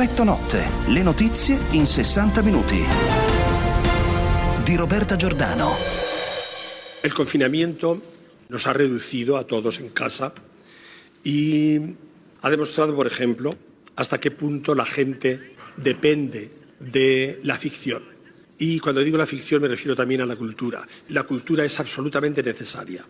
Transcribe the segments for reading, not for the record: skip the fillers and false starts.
Effetto Notte, le notizie in 60 minuti. Di Roberta Giordano. El confinamiento nos ha reducido a todos en casa y ha demostrado, por ejemplo, hasta qué punto la gente depende de la ficción. Y cuando digo la ficción me refiero también a la cultura. La cultura es absolutamente necesaria.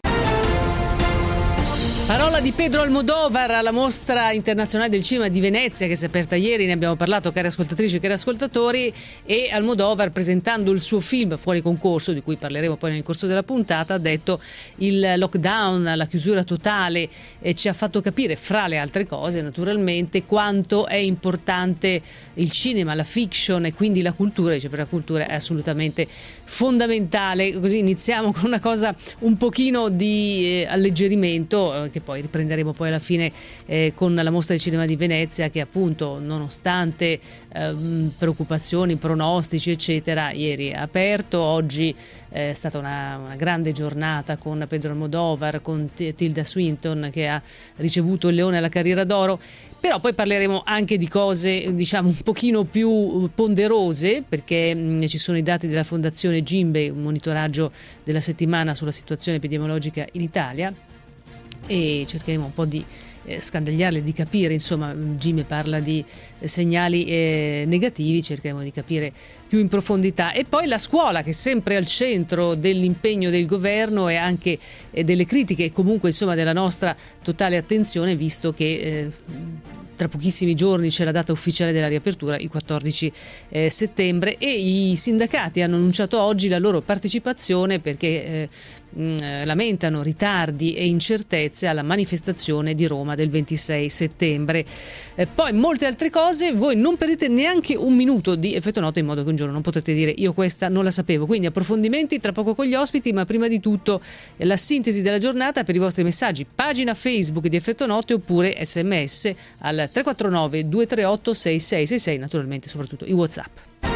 Parola di Pedro Almodóvar alla Mostra Internazionale del Cinema di Venezia, che si è aperta ieri, ne abbiamo parlato, cari ascoltatrici e cari ascoltatori, e Almodóvar, presentando il suo film fuori concorso, di cui parleremo poi nel corso della puntata, ha detto il lockdown, la chiusura totale ci ha fatto capire, fra le altre cose naturalmente, quanto è importante il cinema, la fiction e quindi la cultura. Dice, per la cultura è assolutamente fondamentale. Così iniziamo con una cosa un pochino di alleggerimento, che poi riprenderemo poi alla fine con la Mostra di Cinema di Venezia, che appunto, nonostante preoccupazioni, pronostici eccetera, ieri ha aperto. Oggi è stata una grande giornata con Pedro Almodóvar, con Tilda Swinton, che ha ricevuto il Leone alla Carriera d'Oro. Però poi parleremo anche di cose, diciamo, un pochino più ponderose, perché ci sono i dati della Fondazione Gimbe, un monitoraggio della settimana sulla situazione epidemiologica in Italia, e cercheremo un po' di scandagliarle, di capire, insomma, Gimbe parla di segnali negativi, cercheremo di capire più in profondità. E poi la scuola, che è sempre al centro dell'impegno del governo e anche delle critiche, e comunque insomma della nostra totale attenzione, visto che tra pochissimi giorni c'è la data ufficiale della riapertura, il 14 settembre, e i sindacati hanno annunciato oggi la loro partecipazione perché lamentano ritardi e incertezze alla manifestazione di Roma del 26 settembre. Poi molte altre cose. Voi non perdete neanche un minuto di Effetto Notte, in modo che un giorno non potrete dire io questa non la sapevo. Quindi approfondimenti tra poco con gli ospiti, ma prima di tutto la sintesi della giornata per i vostri messaggi, pagina Facebook di Effetto Notte oppure SMS al 349 238 6666, naturalmente soprattutto i WhatsApp.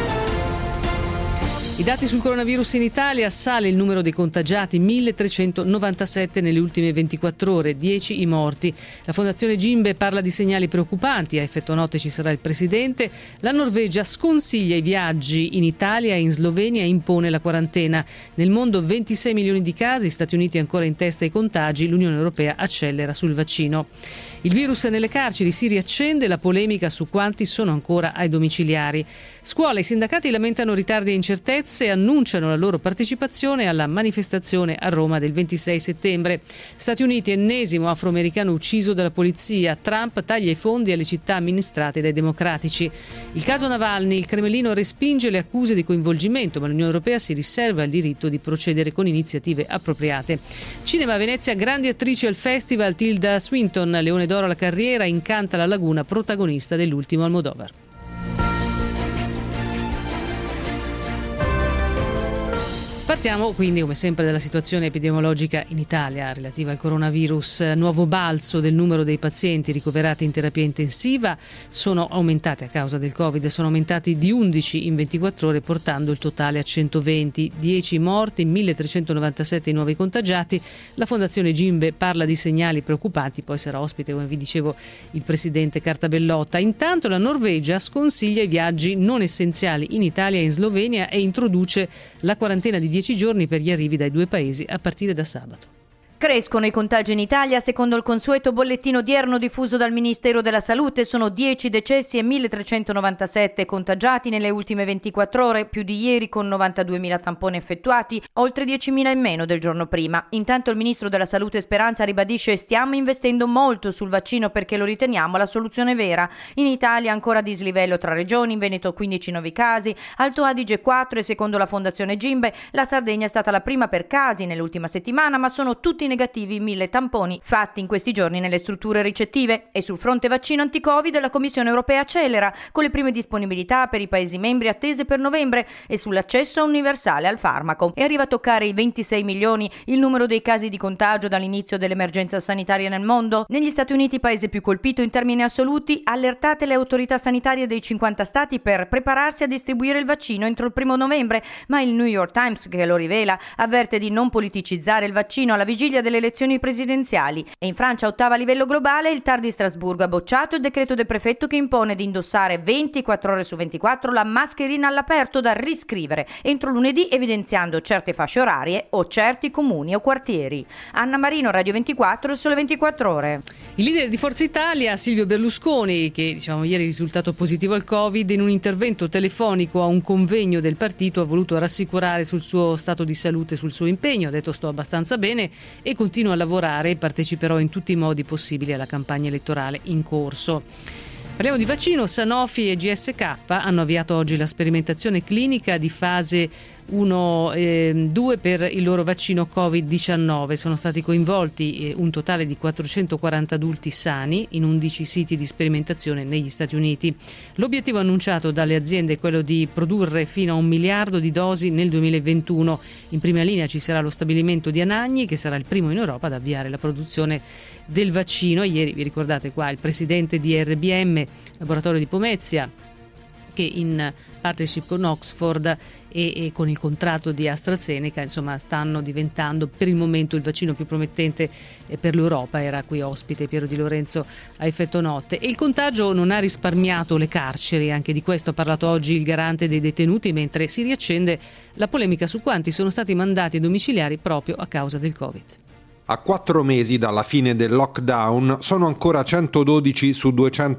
I dati sul coronavirus in Italia: sale il numero dei contagiati, 1397 nelle ultime 24 ore, 10 i morti. La Fondazione Gimbe parla di segnali preoccupanti, a Effetto Notte ci sarà il presidente. La Norvegia sconsiglia i viaggi in Italia e in Slovenia e impone la quarantena. Nel mondo 26 milioni di casi, Stati Uniti ancora in testa ai contagi, l'Unione Europea accelera sul vaccino. Il virus nelle carceri, si riaccende la polemica su quanti sono ancora ai domiciliari. Scuola: i sindacati lamentano ritardi e incertezze e annunciano la loro partecipazione alla manifestazione a Roma del 26 settembre. Stati Uniti: ennesimo afroamericano ucciso dalla polizia. Trump taglia i fondi alle città amministrate dai democratici. Il caso Navalny: il Cremlino respinge le accuse di coinvolgimento, ma l'Unione Europea si riserva il diritto di procedere con iniziative appropriate. Cinema a Venezia: grandi attrici al festival. Tilda Swinton, Leone d'Oro alla Carriera, incanta la laguna, protagonista dell'ultimo Almodóvar. Partiamo quindi come sempre dalla situazione epidemiologica in Italia relativa al coronavirus. Nuovo balzo del numero dei pazienti ricoverati in terapia intensiva. Sono aumentate a causa del Covid, sono aumentati di 11 in 24 ore, portando il totale a 120, 10 morti, 1397 nuovi contagiati. La Fondazione Gimbe parla di segnali preoccupanti, poi sarà ospite, come vi dicevo, il presidente Cartabellotta. Intanto la Norvegia sconsiglia i viaggi non essenziali in Italia e in Slovenia e introduce la quarantena di 10 giorni per gli arrivi dai due paesi a partire da sabato. Crescono i contagi in Italia. Secondo il consueto bollettino odierno diffuso dal Ministero della Salute, sono 10 decessi e 1397 contagiati nelle ultime 24 ore, più di ieri con 92.000 tamponi effettuati, oltre 10.000 in meno del giorno prima. Intanto il Ministro della Salute Speranza ribadisce: stiamo investendo molto sul vaccino perché lo riteniamo la soluzione vera. In Italia ancora dislivello tra regioni, in Veneto 15 nuovi casi, Alto Adige 4 e secondo la Fondazione Gimbe la Sardegna è stata la prima per casi nell'ultima settimana, ma sono tutti negativi 1.000 tamponi fatti in questi giorni nelle strutture ricettive. E sul fronte vaccino anti-Covid la Commissione Europea accelera, con le prime disponibilità per i Paesi membri attese per novembre e sull'accesso universale al farmaco. E arriva a toccare i 26 milioni il numero dei casi di contagio dall'inizio dell'emergenza sanitaria nel mondo. Negli Stati Uniti, paese più colpito in termini assoluti, allertate le autorità sanitarie dei 50 stati per prepararsi a distribuire il vaccino entro il 1 novembre, ma il New York Times, che lo rivela, avverte di non politicizzare il vaccino alla vigilia voglia delle elezioni presidenziali. E in Francia, ottava a livello globale, il TAR di Strasburgo ha bocciato il decreto del prefetto che impone di indossare 24 ore su 24 la mascherina all'aperto da riscrivere entro lunedì, evidenziando certe fasce orarie o certi comuni o quartieri. Anna Marino, Radio 24, il Sole 24 Ore. Il leader di Forza Italia, Silvio Berlusconi, che ieri è risultato positivo al Covid, in un intervento telefonico a un convegno del partito ha voluto rassicurare sul suo stato di salute, sul suo impegno. Ha detto: sto abbastanza bene e continuo a lavorare e parteciperò in tutti i modi possibili alla campagna elettorale in corso. Parliamo di vaccino. Sanofi e GSK hanno avviato oggi la sperimentazione clinica di fase 1-2 per il loro vaccino Covid-19. Sono stati coinvolti un totale di 440 adulti sani in 11 siti di sperimentazione negli Stati Uniti. L'obiettivo annunciato dalle aziende è quello di produrre fino a 1 miliardo di dosi nel 2021. In prima linea ci sarà lo stabilimento di Anagni, che sarà il primo in Europa ad avviare la produzione del vaccino. Ieri, vi ricordate qua, il presidente di RBM, laboratorio di Pomezia, che in partnership con Oxford e con il contratto di AstraZeneca, insomma, stanno diventando per il momento il vaccino più promettente per l'Europa. Era qui ospite Piero Di Lorenzo a Effetto Notte. E il contagio non ha risparmiato le carceri, anche di questo ha parlato oggi il garante dei detenuti, mentre si riaccende la polemica su quanti sono stati mandati ai domiciliari proprio a causa del Covid. A 4 mesi dalla fine del lockdown sono ancora 112 su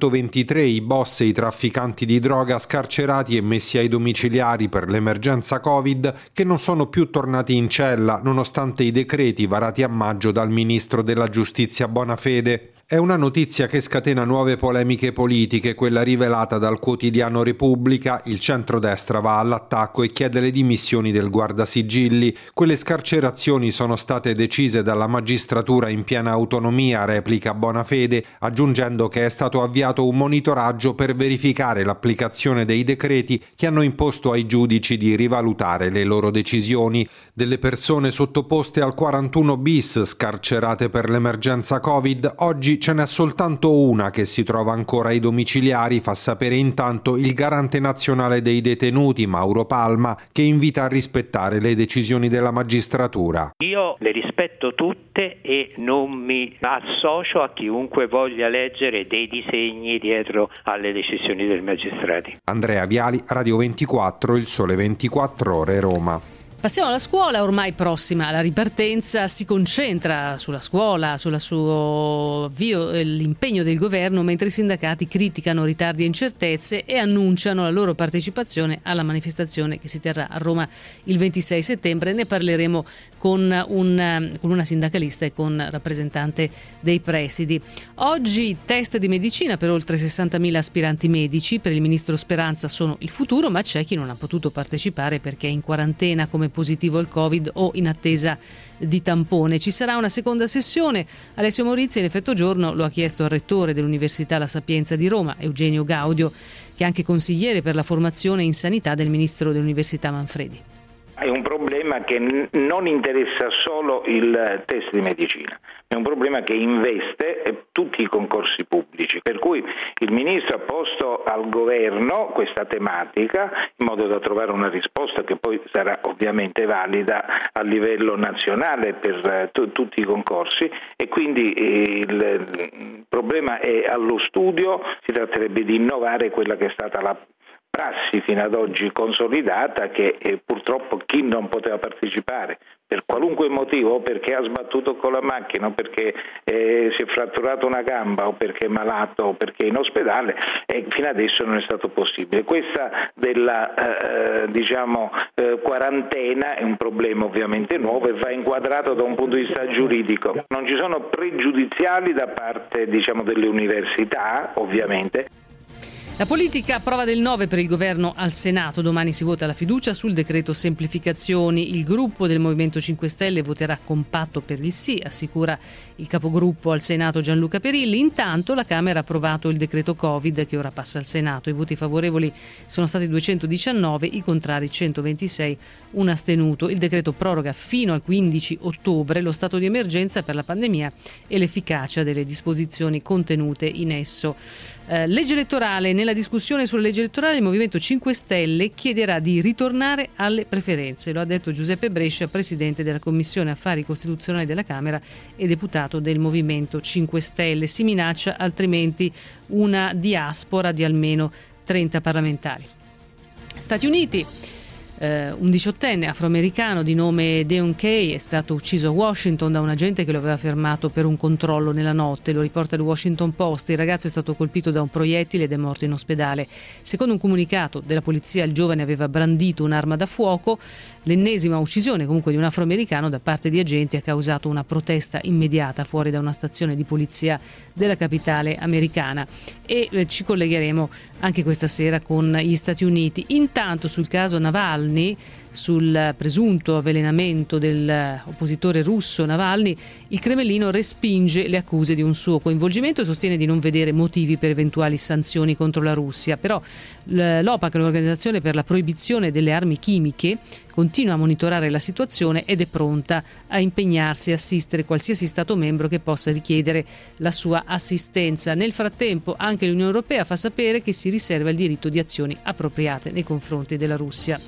223 i boss e i trafficanti di droga scarcerati e messi ai domiciliari per l'emergenza Covid che non sono più tornati in cella nonostante i decreti varati a maggio dal ministro della Giustizia Bonafede. È una notizia che scatena nuove polemiche politiche, quella rivelata dal quotidiano Repubblica. Il centrodestra va all'attacco e chiede le dimissioni del guardasigilli. Quelle scarcerazioni sono state decise dalla magistratura in piena autonomia, replica Bonafede, aggiungendo che è stato avviato un monitoraggio per verificare l'applicazione dei decreti che hanno imposto ai giudici di rivalutare le loro decisioni. Delle persone sottoposte al 41 bis scarcerate per l'emergenza Covid, oggi ce n'è soltanto una che si trova ancora ai domiciliari, fa sapere intanto il garante nazionale dei detenuti, Mauro Palma, che invita a rispettare le decisioni della magistratura. Io le rispetto tutte e non mi associo a chiunque voglia leggere dei disegni dietro alle decisioni dei magistrati. Andrea Viali, Radio 24, Il Sole 24 Ore, Roma. Passiamo alla scuola, ormai prossima alla ripartenza. Si concentra sulla scuola, sul suo avvio, l'impegno del governo, mentre i sindacati criticano ritardi e incertezze e annunciano la loro partecipazione alla manifestazione che si terrà a Roma il 26 settembre. Ne parleremo con una sindacalista e con rappresentante dei presidi. Oggi test di medicina per oltre 60.000 aspiranti medici. Per il ministro Speranza sono il futuro, ma c'è chi non ha potuto partecipare perché è in quarantena come positivo al Covid o in attesa di tampone. Ci sarà una seconda sessione. Alessio Maurizio in Effetto Giorno lo ha chiesto al rettore dell'Università La Sapienza di Roma, Eugenio Gaudio, che è anche consigliere per la formazione in sanità del ministro dell'Università Manfredi. È un problema che non interessa solo il test di medicina, è un problema che investe tutti i concorsi pubblici, per cui il Ministro ha posto al Governo questa tematica in modo da trovare una risposta che poi sarà ovviamente valida a livello nazionale per tutti i concorsi, e quindi il problema è allo studio. Si tratterebbe di innovare quella che è stata la prassi fino ad oggi consolidata, che purtroppo chi non poteva partecipare per qualunque motivo, o perché ha sbattuto con la macchina, o perché si è fratturato una gamba, o perché è malato, o perché è in ospedale, fino adesso non è stato possibile. Questa della quarantena è un problema ovviamente nuovo e va inquadrato da un punto di vista giuridico. Non ci sono pregiudiziali da parte delle università, ovviamente. La politica prova del 9 per il governo al Senato. Domani si vota la fiducia sul decreto semplificazioni. Il gruppo del Movimento 5 Stelle voterà compatto per il sì, assicura il capogruppo al Senato Gianluca Perilli. Intanto la Camera ha approvato il decreto Covid che ora passa al Senato. I voti favorevoli sono stati 219, i contrari 126, un astenuto. Il decreto proroga fino al 15 ottobre lo stato di emergenza per la pandemia e l'efficacia delle disposizioni contenute in esso. Legge elettorale. Nella nella discussione sulla legge elettorale il Movimento 5 Stelle chiederà di ritornare alle preferenze. Lo ha detto Giuseppe Brescia, presidente della Commissione Affari Costituzionali della Camera e deputato del Movimento 5 Stelle. Si minaccia altrimenti una diaspora di almeno 30 parlamentari. Stati Uniti. Un 18enne afroamericano di nome Deon Kay è stato ucciso a Washington da un agente che lo aveva fermato per un controllo nella notte. Lo riporta il Washington Post. Il ragazzo è stato colpito da un proiettile ed è morto in ospedale. Secondo un comunicato della polizia, il giovane aveva brandito un'arma da fuoco. L'ennesima uccisione comunque di un afroamericano da parte di agenti ha causato una protesta immediata fuori da una stazione di polizia della capitale americana. E ci collegheremo anche questa sera con gli Stati Uniti. Intanto sul caso Navalny, sul presunto avvelenamento dell'oppositore russo Navalny, il Cremlino respinge le accuse di un suo coinvolgimento e sostiene di non vedere motivi per eventuali sanzioni contro la Russia. Però l'OPAC, l'Organizzazione per la proibizione delle armi chimiche, continua a monitorare la situazione ed è pronta a impegnarsi e assistere qualsiasi Stato membro che possa richiedere la sua assistenza. Nel frattempo anche l'Unione Europea fa sapere che si riserva il diritto di azioni appropriate nei confronti della Russia.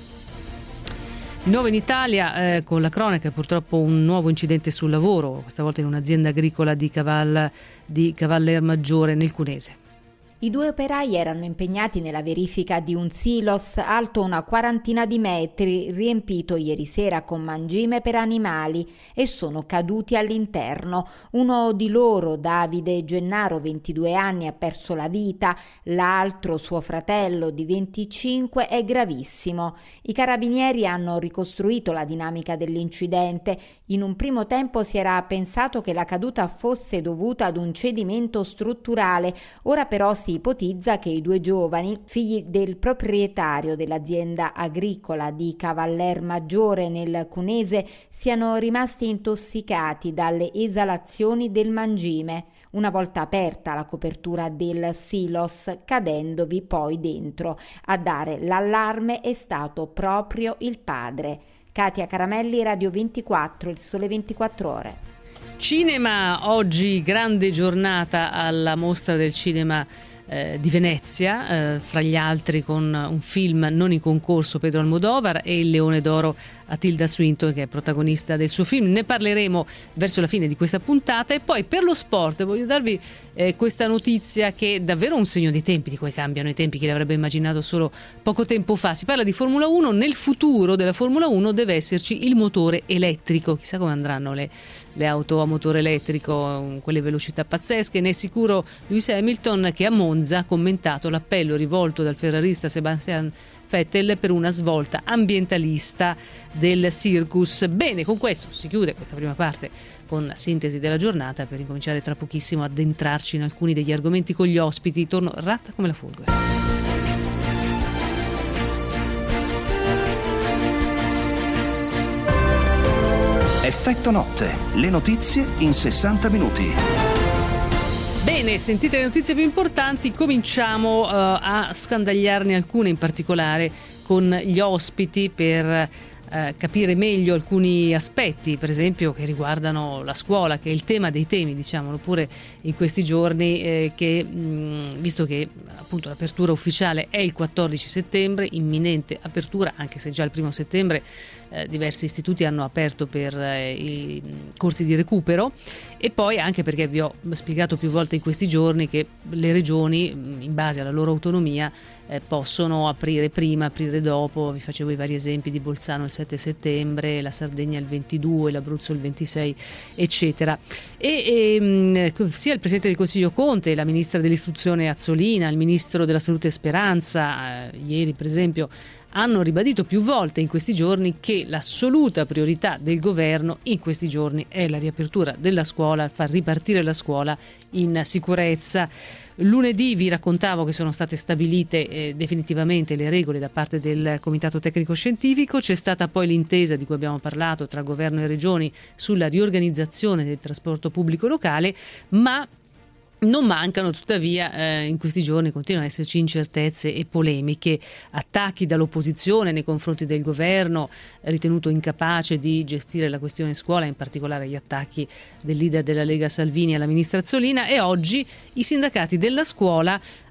Di nuovo in Italia, con la cronaca, purtroppo un nuovo incidente sul lavoro, questa volta in un'azienda agricola di Cavallermaggiore nel Cunese. I 2 operai erano impegnati nella verifica di un silos alto una quarantina di metri, riempito ieri sera con mangime per animali, e sono caduti all'interno. Uno di loro, Davide Gennaro, 22 anni, ha perso la vita, l'altro, suo fratello di 25, è gravissimo. I carabinieri hanno ricostruito la dinamica dell'incidente. In un primo tempo si era pensato che la caduta fosse dovuta ad un cedimento strutturale, ora però si ipotizza che i 2 giovani, figli del proprietario dell'azienda agricola di Cavallermaggiore nel Cunese, siano rimasti intossicati dalle esalazioni del mangime, una volta aperta la copertura del silos, cadendovi poi dentro. A dare l'allarme è stato proprio il padre. Katia Caramelli, Radio 24, Il Sole 24 Ore. Cinema, oggi grande giornata alla Mostra del Cinema di Venezia, fra gli altri con un film non in concorso, Pedro Almodovar, e il Leone d'Oro a Tilda Swinton, che è protagonista del suo film. Ne parleremo verso la fine di questa puntata. E poi per lo sport voglio darvi questa notizia che è davvero un segno dei tempi, di cui cambiano i tempi, chi l'avrebbe immaginato solo poco tempo fa. Si parla di Formula 1. Nel futuro della Formula 1 deve esserci il motore elettrico. Chissà come andranno le auto a motore elettrico, quelle velocità pazzesche. Ne è sicuro Lewis Hamilton, che a Monza ha commentato l'appello rivolto dal ferrarista Sebastian Vettel per una svolta ambientalista del circus. Bene, con questo si chiude questa prima parte con la sintesi della giornata, per incominciare tra pochissimo ad addentrarci in alcuni degli argomenti con gli ospiti. Torno ratta come la folgore. Effetto notte, le notizie in 60 minuti. Bene, sentite le notizie più importanti, cominciamo a scandagliarne alcune, in particolare con gli ospiti, per capire meglio alcuni aspetti, per esempio che riguardano la scuola, che è il tema dei temi, diciamolo pure in questi giorni, che visto che appunto l'apertura ufficiale è il 14 settembre, imminente apertura, anche se già il 1 settembre diversi istituti hanno aperto per i corsi di recupero, e poi anche perché vi ho spiegato più volte in questi giorni che le regioni, in base alla loro autonomia, possono aprire prima, aprire dopo. Vi facevo i vari esempi di Bolzano il 7 settembre, la Sardegna il 22, l'Abruzzo il 26, eccetera. E sia il Presidente del Consiglio Conte, la Ministra dell'Istruzione Azzolina, il Ministro della Salute Speranza, ieri per esempio, hanno ribadito più volte in questi giorni che l'assoluta priorità del governo in questi giorni è la riapertura della scuola, far ripartire la scuola in sicurezza. Lunedì vi raccontavo che sono state stabilite definitivamente le regole da parte del Comitato Tecnico Scientifico. C'è stata poi l'intesa di cui abbiamo parlato tra governo e regioni sulla riorganizzazione del trasporto pubblico locale, ma non mancano tuttavia in questi giorni, continuano ad esserci incertezze e polemiche, attacchi dall'opposizione nei confronti del governo ritenuto incapace di gestire la questione scuola, in particolare gli attacchi del leader della Lega Salvini alla ministra Azzolina, e oggi i sindacati della scuola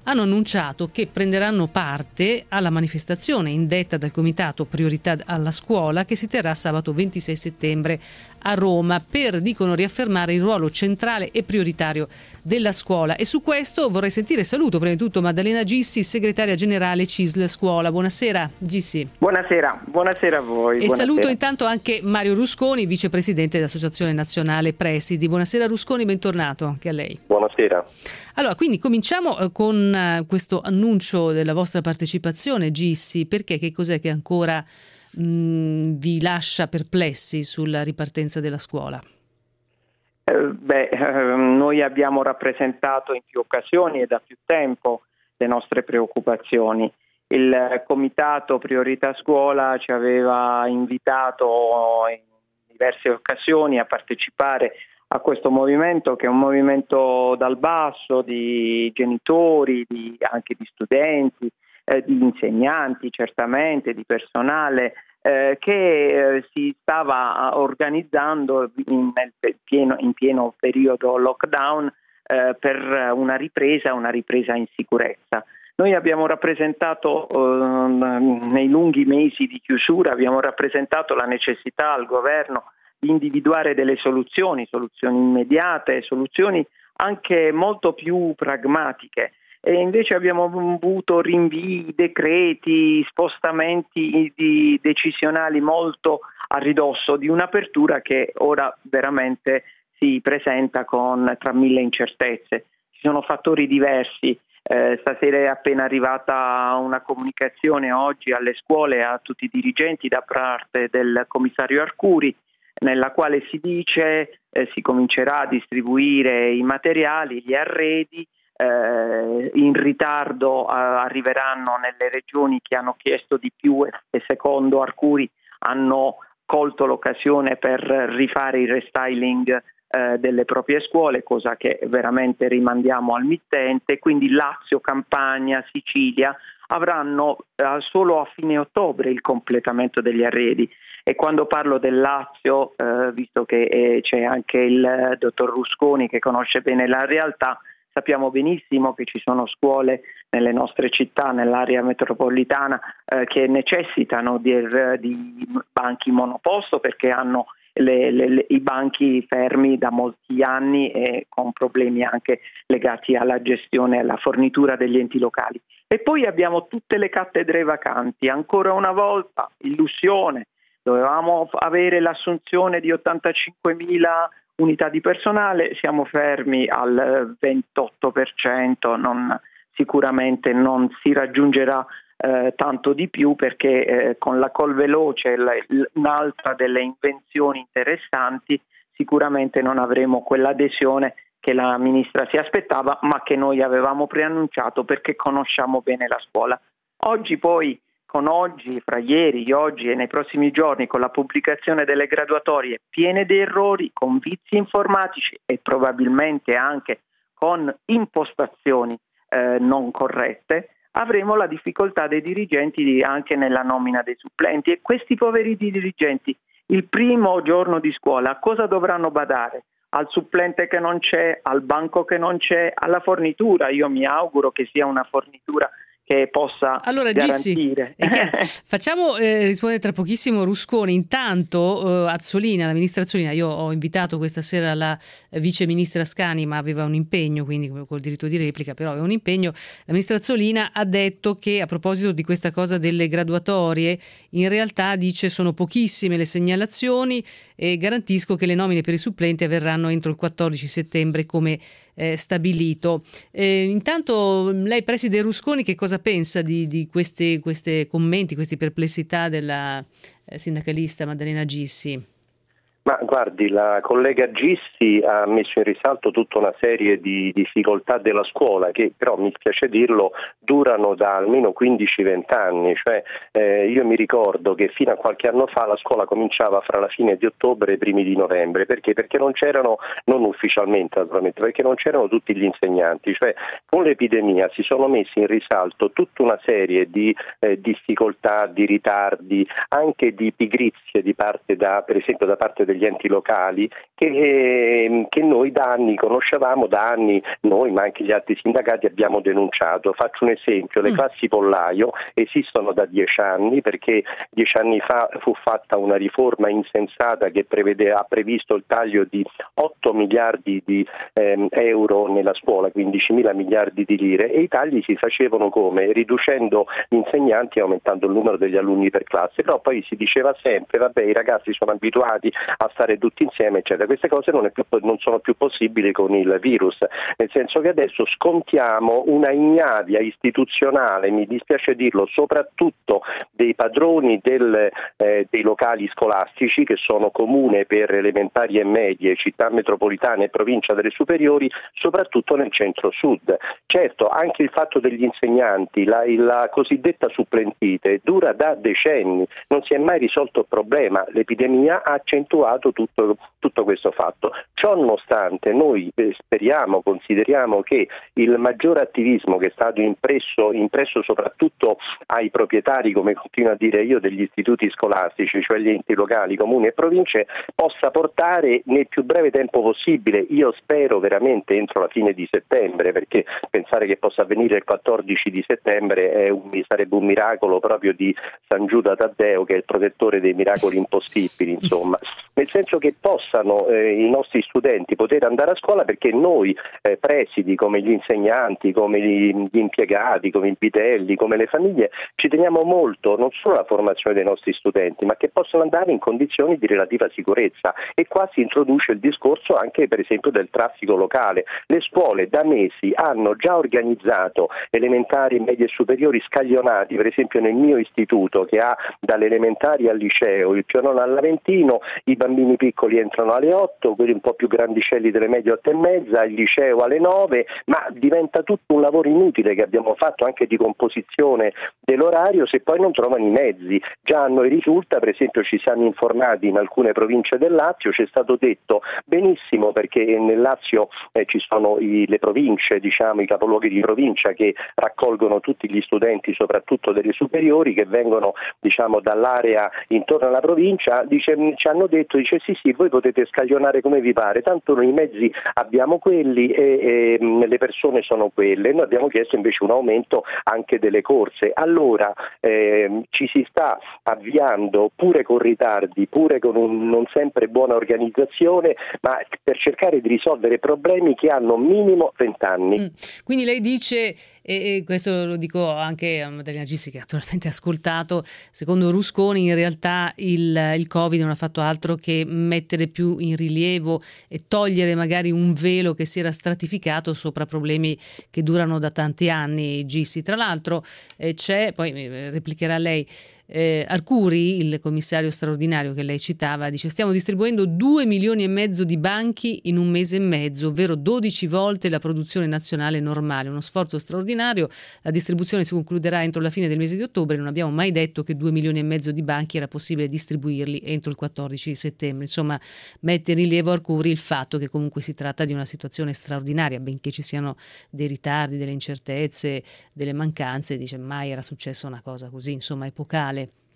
hanno annunciato che prenderanno parte alla manifestazione indetta dal Comitato Priorità alla Scuola che si terrà sabato 26 settembre a Roma per, dicono, riaffermare il ruolo centrale e prioritario della scuola. E su questo vorrei sentire, saluto prima di tutto Maddalena Gissi, segretaria generale CISL Scuola. Buonasera Gissi. Buonasera a voi. E buonasera. Saluto intanto anche Mario Rusconi, vicepresidente dell'Associazione Nazionale Presidi. Buonasera Rusconi, bentornato anche a lei. Buonasera. Allora, quindi cominciamo con questo annuncio della vostra partecipazione, Gissi. Perché? Che cos'è che ancora vi lascia perplessi sulla ripartenza della scuola? Noi abbiamo rappresentato in più occasioni e da più tempo le nostre preoccupazioni. Il Comitato Priorità Scuola ci aveva invitato in diverse occasioni a partecipare a questo movimento, che è un movimento dal basso di genitori, anche di studenti, di insegnanti certamente, di personale, che si stava organizzando in pieno periodo lockdown per una ripresa in sicurezza. Noi abbiamo rappresentato nei lunghi mesi di chiusura, abbiamo rappresentato la necessità al governo di individuare delle soluzioni immediate, soluzioni anche molto più pragmatiche. E invece abbiamo avuto rinvii, decreti, spostamenti decisionali molto a ridosso di un'apertura che ora veramente si presenta tra mille incertezze. Ci sono fattori diversi. Stasera è appena arrivata una comunicazione oggi alle scuole, a tutti i dirigenti da parte del commissario Arcuri, nella quale si dice si comincerà a distribuire i materiali, gli arredi. In ritardo arriveranno nelle regioni che hanno chiesto di più e secondo Arcuri hanno colto l'occasione per rifare il restyling delle proprie scuole, cosa che veramente rimandiamo al mittente. Quindi Lazio, Campania, Sicilia avranno solo a fine ottobre il completamento degli arredi. E quando parlo del Lazio, visto che c'è anche il dottor Rusconi che conosce bene la realtà, sappiamo benissimo che ci sono scuole nelle nostre città, nell'area metropolitana, che necessitano di banchi monoposto perché hanno i banchi fermi da molti anni e con problemi anche legati alla gestione e alla fornitura degli enti locali. E poi abbiamo tutte le cattedre vacanti, ancora una volta illusione, dovevamo avere l'assunzione di 85.000 unità di personale, siamo fermi al 28%, sicuramente non si raggiungerà tanto di più perché con la col veloce, un'altra delle invenzioni interessanti, sicuramente non avremo quell'adesione che la ministra si aspettava, ma che noi avevamo preannunciato perché conosciamo bene la scuola. Oggi poi, fra ieri, oggi e nei prossimi giorni, con la pubblicazione delle graduatorie piene di errori, con vizi informatici e probabilmente anche con impostazioni non corrette, avremo la difficoltà dei dirigenti anche nella nomina dei supplenti. E questi poveri dirigenti, il primo giorno di scuola, a cosa dovranno badare? Al supplente che non c'è, al banco che non c'è, alla fornitura. Io mi auguro che sia una fornitura che possa garantire. Facciamo rispondere tra pochissimo Rusconi. Intanto Azzolina, la ministra Azzolina, io ho invitato questa sera la vice ministra Scani, ma aveva un impegno, quindi col diritto di replica, però aveva un impegno. La ministra Azzolina ha detto che a proposito di questa cosa delle graduatorie, in realtà dice sono pochissime le segnalazioni e garantisco che le nomine per i supplenti avverranno entro il 14 settembre come stabilito. Intanto lei, preside Rusconi, che cosa pensa di questi commenti, queste perplessità della sindacalista Maddalena Gissi? Ma guardi, la collega Gissi ha messo in risalto tutta una serie di difficoltà della scuola che però, mi spiace dirlo, durano da almeno 15-20 anni. Cioè, io mi ricordo che fino a qualche anno fa la scuola cominciava fra la fine di ottobre e i primi di novembre. Perché? Perché non c'erano, non ufficialmente naturalmente, perché non c'erano tutti gli insegnanti. Cioè, con l'epidemia si sono messi in risalto tutta una serie di difficoltà, di ritardi, anche di pigrizie per esempio da parte degli enti locali che noi da anni conoscevamo, da anni noi ma anche gli altri sindacati abbiamo denunciato. Faccio un esempio, le classi pollaio esistono da 10 anni perché 10 anni fa fu fatta una riforma insensata che ha previsto il taglio di 8 miliardi di euro nella scuola, 15.000 miliardi di lire, e i tagli si facevano come? Riducendo gli insegnanti e aumentando il numero degli alunni per classe, però poi si diceva sempre vabbè i ragazzi sono abituati a stare tutti insieme eccetera. Queste cose non sono più possibili con il virus, nel senso che adesso scontiamo una ignavia istituzionale, mi dispiace dirlo, soprattutto dei padroni dei locali scolastici che sono comune per elementari e medie, città metropolitane e provincia delle superiori, soprattutto nel centro-sud. Certo, anche il fatto degli insegnanti, la cosiddetta supplentite, dura da decenni, non si è mai risolto il problema, l'epidemia ha accentuato tutto questo fatto. Ciò nonostante noi consideriamo che il maggiore attivismo che è stato impresso soprattutto ai proprietari, come continuo a dire io, degli istituti scolastici, cioè gli enti locali, comuni e province, possa portare nel più breve tempo possibile, io spero veramente entro la fine di settembre, perché pensare che possa avvenire il 14 di settembre sarebbe un miracolo proprio di San Giuda Taddeo, che è il protettore dei miracoli impossibili, insomma, nel senso che possano i nostri studenti poter andare a scuola, perché noi presidi, come gli insegnanti, come gli impiegati, come i bidelli, come le famiglie, ci teniamo molto non solo alla formazione dei nostri studenti, ma che possano andare in condizioni di relativa sicurezza. E qua si introduce il discorso anche per esempio del traffico locale. Le scuole da mesi hanno già organizzato elementari, medie e superiori scaglionati, per esempio nel mio istituto che ha dalle elementari al liceo il pianone all'Aventino, i bambini piccoli entrano alle 8, quelli un po' più grandicelli delle medie 8:30, il liceo alle 9, ma diventa tutto un lavoro inutile che abbiamo fatto anche di composizione dell'orario se poi non trovano i mezzi. Già a noi risulta, per esempio ci siamo informati in alcune province del Lazio, ci è stato detto benissimo perché nel Lazio ci sono le province, diciamo i capoluoghi di provincia che raccolgono tutti gli studenti soprattutto delle superiori che vengono diciamo dall'area intorno alla provincia, ci hanno detto sì voi potete scaglionare come vi pare, tanto noi i mezzi abbiamo quelli e le persone sono quelle. Noi abbiamo chiesto invece un aumento anche delle corse. Allora ci si sta avviando pure con ritardi, pure con non sempre buona organizzazione, ma per cercare di risolvere problemi che hanno minimo 20 anni. Quindi lei dice, e questo lo dico anche a Maddalena Gissi che naturalmente ha ascoltato, secondo Rusconi in realtà il Covid non ha fatto altro che mettere più in rilievo e togliere magari un velo che si era stratificato sopra problemi che durano da tanti anni. Gissi, tra l'altro c'è, poi replicherà lei, Arcuri, il commissario straordinario che lei citava, dice stiamo distribuendo 2,5 milioni di banchi in un mese e mezzo, ovvero 12 volte la produzione nazionale normale, uno sforzo straordinario. La distribuzione si concluderà entro la fine del mese di ottobre, non abbiamo mai detto che 2,5 milioni di banchi era possibile distribuirli entro il 14 di settembre. Insomma, mette in rilievo Arcuri il fatto che comunque si tratta di una situazione straordinaria, benché ci siano dei ritardi, delle incertezze, delle mancanze, dice mai era successa una cosa così, insomma epocale.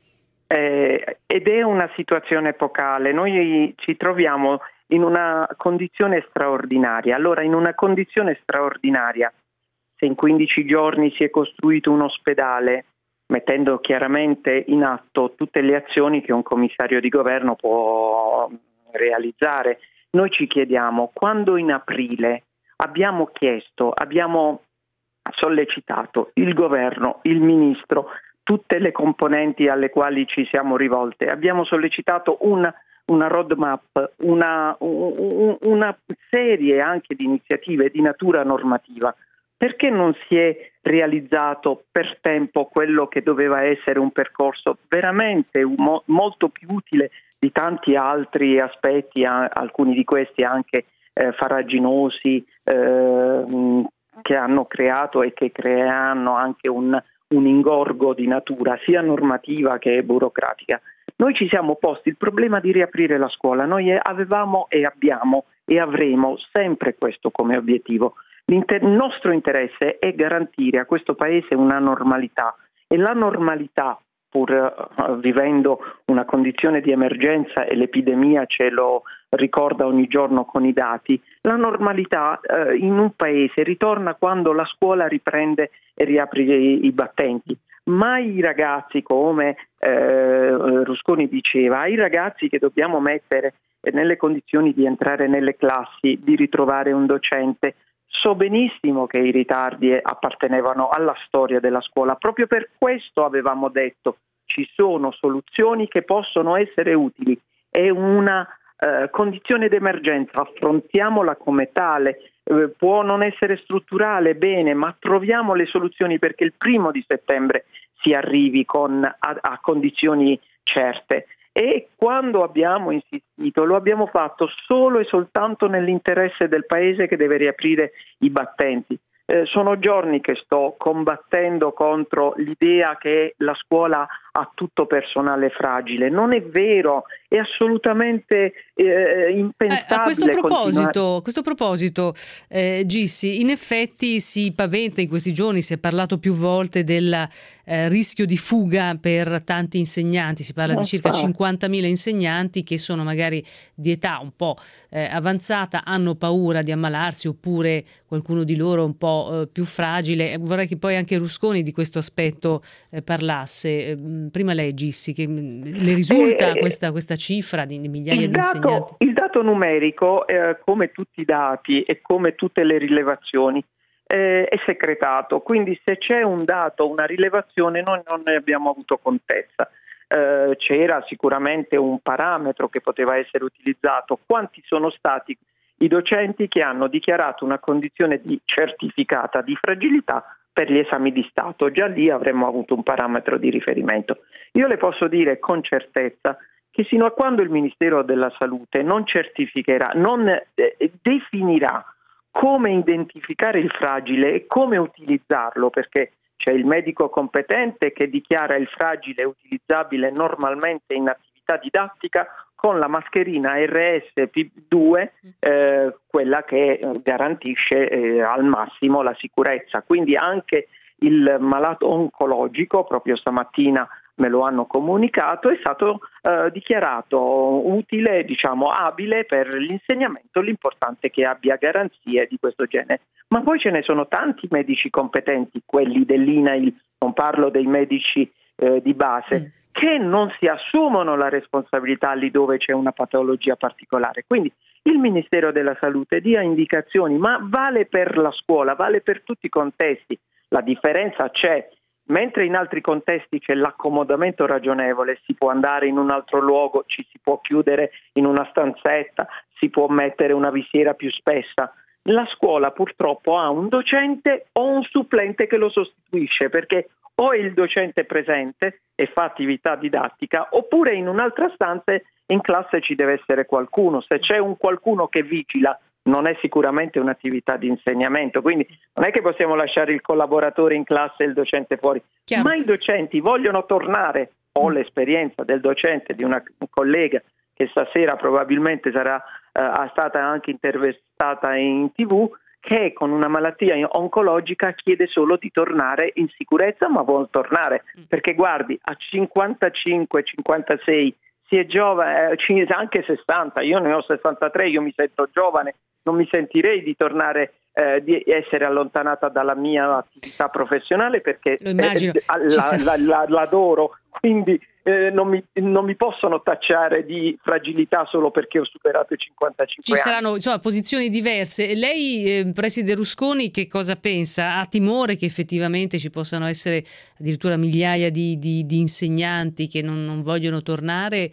Ed è una situazione epocale, noi ci troviamo in una condizione straordinaria. Allora, in una condizione straordinaria, se in 15 giorni si è costruito un ospedale, mettendo chiaramente in atto tutte le azioni che un commissario di governo può realizzare, noi ci chiediamo, quando in aprile abbiamo sollecitato il governo, il ministro, tutte le componenti alle quali ci siamo rivolte, abbiamo sollecitato una roadmap, una serie anche di iniziative di natura normativa. Perché non si è realizzato per tempo quello che doveva essere un percorso veramente molto più utile di tanti altri aspetti, alcuni di questi anche farraginosi, che hanno creato e che creano anche un ingorgo di natura sia normativa che burocratica. Noi ci siamo posti il problema di riaprire la scuola, noi avevamo e abbiamo e avremo sempre questo come obiettivo. Il nostro interesse è garantire a questo Paese una normalità, e la normalità pur vivendo una condizione di emergenza, e l'epidemia ce lo ricorda ogni giorno con i dati, la normalità in un paese ritorna quando la scuola riprende e riapre i battenti. Ma i ragazzi, come Rusconi diceva, ai ragazzi che dobbiamo mettere nelle condizioni di entrare nelle classi, di ritrovare un docente, so benissimo che i ritardi appartenevano alla storia della scuola. Proprio per questo avevamo detto: ci sono soluzioni che possono essere utili, è una condizione d'emergenza, affrontiamola come tale, può non essere strutturale, bene, ma troviamo le soluzioni perché il 1° di settembre si arrivi a condizioni certe. E quando abbiamo insistito lo abbiamo fatto solo e soltanto nell'interesse del Paese che deve riaprire i battenti. Sono giorni che sto combattendo contro l'idea che la scuola ha tutto personale fragile. Non è vero, è assolutamente impensabile. A questo proposito, Gissi, in effetti si paventa in questi giorni, si è parlato più volte del rischio di fuga per tanti insegnanti. Si parla di circa 50.000 insegnanti che sono magari di età un po' avanzata, hanno paura di ammalarsi, oppure qualcuno di loro un po' più fragile. Vorrei che poi anche Rusconi di questo aspetto parlasse. Prima lei, Gissi, che le risulta questa cifra di migliaia di insegnanti? Il dato numerico, come tutti i dati e come tutte le rilevazioni, è segretato, quindi se c'è un dato, una rilevazione, noi non ne abbiamo avuto contezza. C'era sicuramente un parametro che poteva essere utilizzato: quanti sono stati i docenti che hanno dichiarato una condizione di certificata di fragilità per gli esami di Stato. Già lì avremmo avuto un parametro di riferimento. Io le posso dire con certezza che sino a quando il Ministero della Salute non certificherà, non definirà come identificare il fragile e come utilizzarlo, perché c'è il medico competente che dichiara il fragile utilizzabile normalmente in attività didattica con la mascherina RSP2, quella che garantisce al massimo la sicurezza. Quindi anche il malato oncologico, proprio stamattina me lo hanno comunicato, è stato dichiarato utile, abile per l'insegnamento. L'importante è che abbia garanzie di questo genere. Ma poi ce ne sono tanti medici competenti, quelli dell'INAIL, non parlo dei medici di base, che non si assumono la responsabilità lì dove c'è una patologia particolare. Quindi il Ministero della Salute dia indicazioni, ma vale per la scuola, vale per tutti i contesti. La differenza c'è. Mentre in altri contesti c'è l'accomodamento ragionevole, si può andare in un altro luogo, ci si può chiudere in una stanzetta, si può mettere una visiera più spessa. La scuola purtroppo ha un docente o un supplente che lo sostituisce, perché o è il docente presente e fa attività didattica, oppure in un'altra stanza in classe ci deve essere qualcuno. Se c'è un qualcuno che vigila, non è sicuramente un'attività di insegnamento, quindi non è che possiamo lasciare il collaboratore in classe e il docente fuori. Chiaro. Ma i docenti vogliono tornare. Ho l'esperienza del docente di una collega che stasera probabilmente sarà stata anche intervistata in TV, che con una malattia oncologica chiede solo di tornare in sicurezza, ma vuol tornare, perché guardi, a 55, 56 si è giovane, anche 60, io ne ho 63, io mi sento giovane, non mi sentirei di tornare, di essere allontanata dalla mia attività professionale, perché l'adoro, quindi non mi possono tacciare di fragilità solo perché ho superato i 55 Ci saranno posizioni diverse. Lei, preside Rusconi, che cosa pensa? Ha timore che effettivamente ci possano essere addirittura migliaia di insegnanti che non vogliono tornare?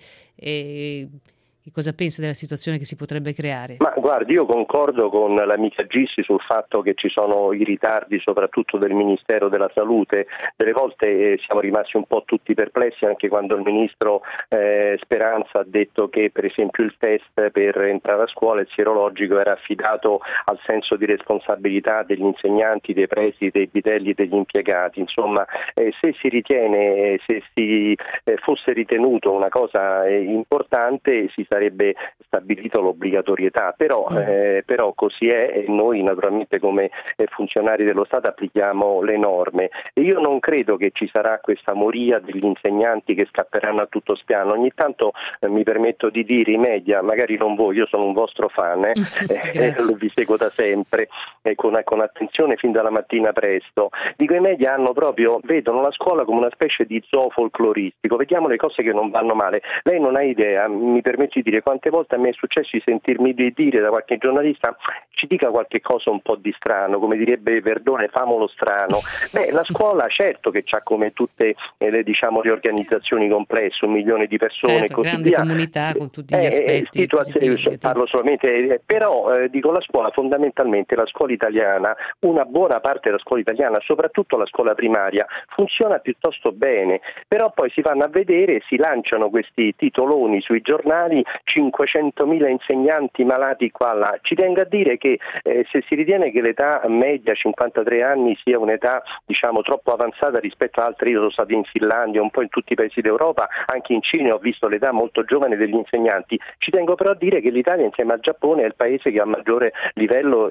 Che cosa pensa della situazione che si potrebbe creare? Ma guardi, io concordo con l'amica Gissi sul fatto che ci sono i ritardi soprattutto del Ministero della Salute. Delle volte siamo rimasti un po' tutti perplessi anche quando il ministro Speranza ha detto che per esempio il test per entrare a scuola, il sierologico, era affidato al senso di responsabilità degli insegnanti, dei presidi, dei bidelli, degli impiegati. Insomma, se si ritiene, se si fosse ritenuto una cosa importante, si sarebbe stabilito l'obbligatorietà, però così è, e noi naturalmente come funzionari dello Stato applichiamo le norme, e io non credo che ci sarà questa moria degli insegnanti che scapperanno a tutto spiano. Ogni tanto mi permetto di dire, i media, magari non voi, io sono un vostro fan, lo vi seguo da sempre con attenzione fin dalla mattina presto. Dico, i media vedono la scuola come una specie di zoo folcloristico, vediamo le cose che non vanno male. Lei non ha idea, mi permetto di dire, quante volte a me è successo di sentirmi dire da qualche giornalista: ci dica qualche cosa un po' di strano, come direbbe Verdone, famolo strano. La scuola certo che c'ha, come tutte le riorganizzazioni complesse, 1 milione di persone, certo, grande via, comunità con tutti gli aspetti parlo solamente, però dico, la scuola, fondamentalmente la scuola italiana, una buona parte della scuola italiana, soprattutto la scuola primaria, funziona piuttosto bene, però poi si vanno a vedere, si lanciano questi titoloni sui giornali: 500.000 insegnanti malati qua là. Ci tengo a dire che se si ritiene che l'età media 53 anni sia un'età troppo avanzata rispetto ad altre, io sono stato in Finlandia, un po' in tutti i paesi d'Europa, anche in Cina ho visto l'età molto giovane degli insegnanti. Ci tengo però a dire che l'Italia insieme al Giappone è il paese che ha maggiore livello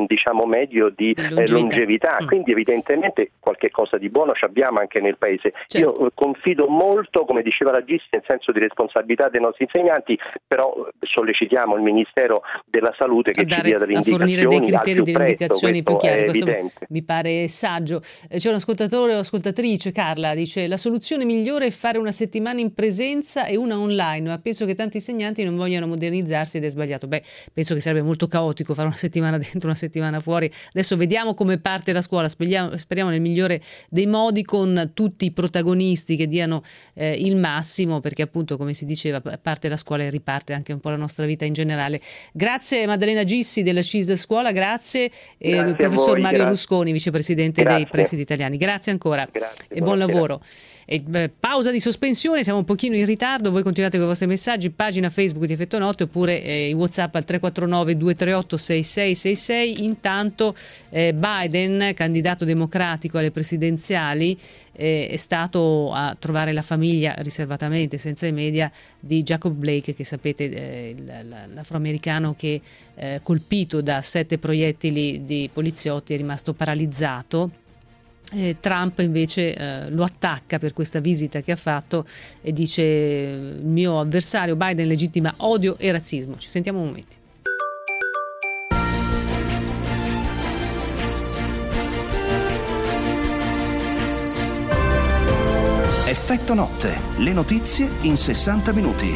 medio di longevità, quindi evidentemente qualche cosa di buono ci abbiamo anche nel paese. Certo. Io confido molto, come diceva la Gissi, nel senso di responsabilità dei nostri insegnanti, però sollecitiamo il Ministero della Salute che ci dia delle indicazioni, a fornire dei criteri, delle indicazioni più chiare. Questo mi pare saggio. C'è un ascoltatore o ascoltatrice, Carla, dice: la soluzione migliore è fare una settimana in presenza e una online, ma penso che tanti insegnanti non vogliano modernizzarsi ed è sbagliato. Penso che sarebbe molto caotico fare una settimana dentro, una settimana fuori. Adesso vediamo come parte la scuola, speriamo nel migliore dei modi, con tutti i protagonisti che diano il massimo, perché appunto, come si diceva, parte la scuola e riparte anche un po' la nostra vita in generale. Grazie Maddalena Gissi della CISL Scuola, grazie il professor Mario Rusconi, vicepresidente dei presidi italiani. Grazie ancora e buon lavoro. Pausa di sospensione, siamo un pochino in ritardo, voi continuate con i vostri messaggi, pagina Facebook di Effetto Notte oppure i WhatsApp al 349 238 6666. Intanto Biden, candidato democratico alle presidenziali, è stato a trovare la famiglia riservatamente, senza i media, di Jacob Blake, che sapete l'afroamericano che colpito da 7 proiettili di poliziotti è rimasto paralizzato. Trump invece lo attacca per questa visita che ha fatto e dice: il mio avversario Biden legittima odio e razzismo. Ci sentiamo un momento. Effetto Notte, le notizie in 60 minuti.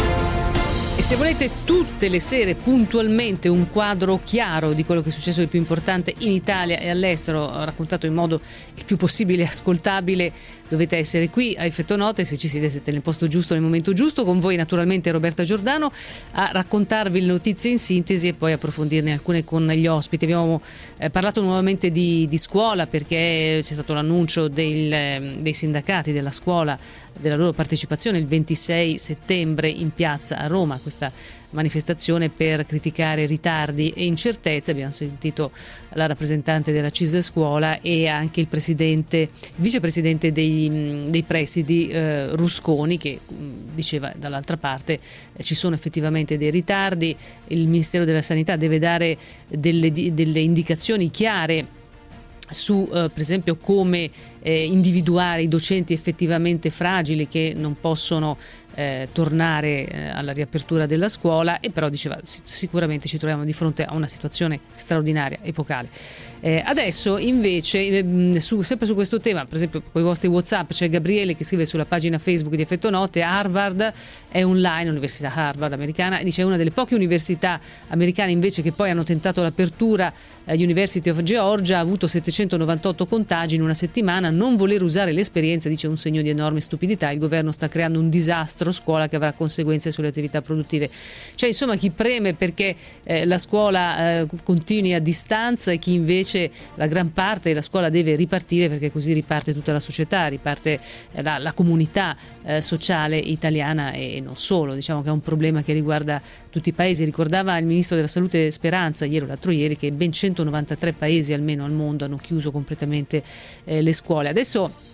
E se volete tutte le sere puntualmente un quadro chiaro di quello che è successo di più importante in Italia e all'estero, raccontato in modo il più possibile ascoltabile, dovete essere qui a Effetto Notte. Se ci siete nel posto giusto, nel momento giusto, con voi naturalmente Roberta Giordano a raccontarvi le notizie in sintesi e poi approfondirne alcune con gli ospiti. Abbiamo parlato nuovamente di scuola, perché c'è stato l'annuncio dei sindacati della scuola della loro partecipazione il 26 settembre in piazza a Roma, questa manifestazione per criticare ritardi e incertezze. Abbiamo sentito la rappresentante della CISL Scuola e anche il vicepresidente dei presidi Rusconi, che diceva dall'altra parte ci sono effettivamente dei ritardi, il Ministero della Sanità deve dare delle indicazioni chiare su per esempio come individuare i docenti effettivamente fragili che non possono tornare alla riapertura della scuola, e però diceva sicuramente ci troviamo di fronte a una situazione straordinaria, epocale. Adesso invece sempre su questo tema, per esempio con i vostri WhatsApp, c'è Gabriele che scrive sulla pagina Facebook di Effetto Notte: Harvard è online, Università Harvard americana, dice: è una delle poche università americane invece che poi hanno tentato l'apertura. University of Georgia ha avuto 798 contagi in una settimana. Non voler usare l'esperienza, dice, un segno di enorme stupidità. Il governo sta creando un disastro scuola che avrà conseguenze sulle attività produttive. Cioè, insomma, chi preme perché la scuola continui a distanza, e chi invece la gran parte della scuola deve ripartire, perché così riparte tutta la società, riparte la comunità sociale italiana e non solo. Diciamo che è un problema che riguarda tutti i paesi. Ricordava il ministro della Salute Speranza ieri o l'altro ieri che ben 193 paesi almeno al mondo hanno chiuso completamente le scuole. Adesso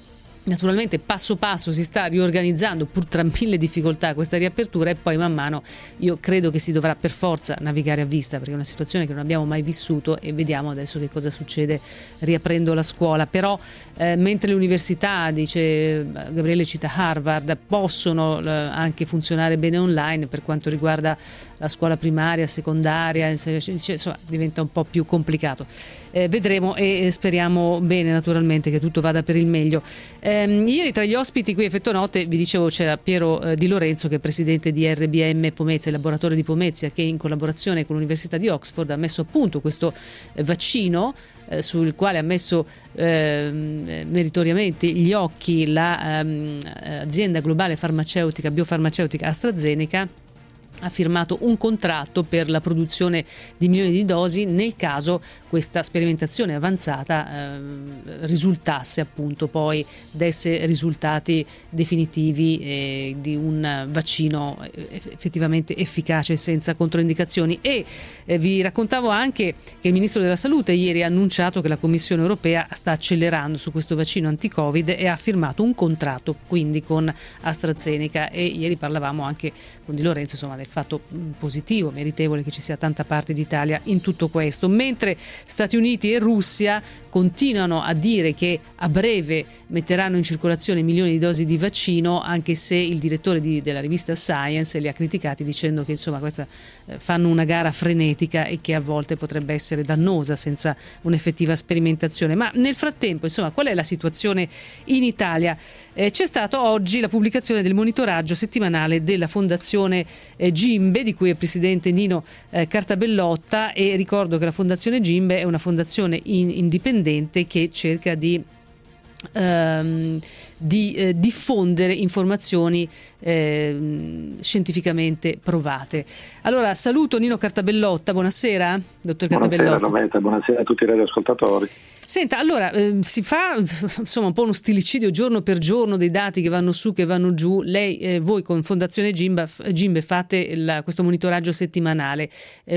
Naturalmente passo passo si sta riorganizzando, pur tra mille difficoltà, questa riapertura, e poi man mano io credo che si dovrà per forza navigare a vista, perché è una situazione che non abbiamo mai vissuto, e vediamo adesso che cosa succede riaprendo la scuola. Però mentre le università, dice Gabriele, cita Harvard, possono anche funzionare bene online, per quanto riguarda la scuola primaria, secondaria, insomma diventa un po' più complicato. Vedremo e speriamo bene naturalmente che tutto vada per il meglio. Ieri tra gli ospiti qui a Fettonotte, vi dicevo, c'era Piero Di Lorenzo, che è presidente di RBM Pomezia, il laboratorio di Pomezia, che in collaborazione con l'Università di Oxford ha messo a punto questo vaccino sul quale ha messo meritoriamente gli occhi l'azienda globale farmaceutica, biofarmaceutica AstraZeneca. Ha firmato un contratto per la produzione di milioni di dosi nel caso questa sperimentazione avanzata risultasse, appunto, poi desse risultati definitivi di un vaccino effettivamente efficace e senza controindicazioni. E vi raccontavo anche che il Ministro della Salute ieri ha annunciato che la Commissione europea sta accelerando su questo vaccino anti-Covid e ha firmato un contratto quindi con AstraZeneca, e ieri parlavamo anche con Di Lorenzo, insomma, del fatto positivo, meritevole che ci sia tanta parte d'Italia in tutto questo, mentre Stati Uniti e Russia continuano a dire che a breve metteranno in circolazione milioni di dosi di vaccino, anche se il direttore della rivista Science li ha criticati dicendo che insomma questa fanno una gara frenetica e che a volte potrebbe essere dannosa senza un'effettiva sperimentazione. Ma nel frattempo, insomma, qual è la situazione in Italia? C'è stato oggi la pubblicazione del monitoraggio settimanale della Fondazione Gimbe, di cui è presidente Nino Cartabellotta, e ricordo che la Fondazione Gimbe è una fondazione indipendente che cerca di diffondere informazioni scientificamente provate. Allora saluto Nino Cartabellotta, buonasera dottor Cartabellotta. Buonasera Roberta, buonasera a tutti i radioascoltatori. Senta, allora si fa insomma un po' uno stillicidio giorno per giorno dei dati che vanno su, che vanno giù. Voi con Fondazione Gimbe fate questo monitoraggio settimanale,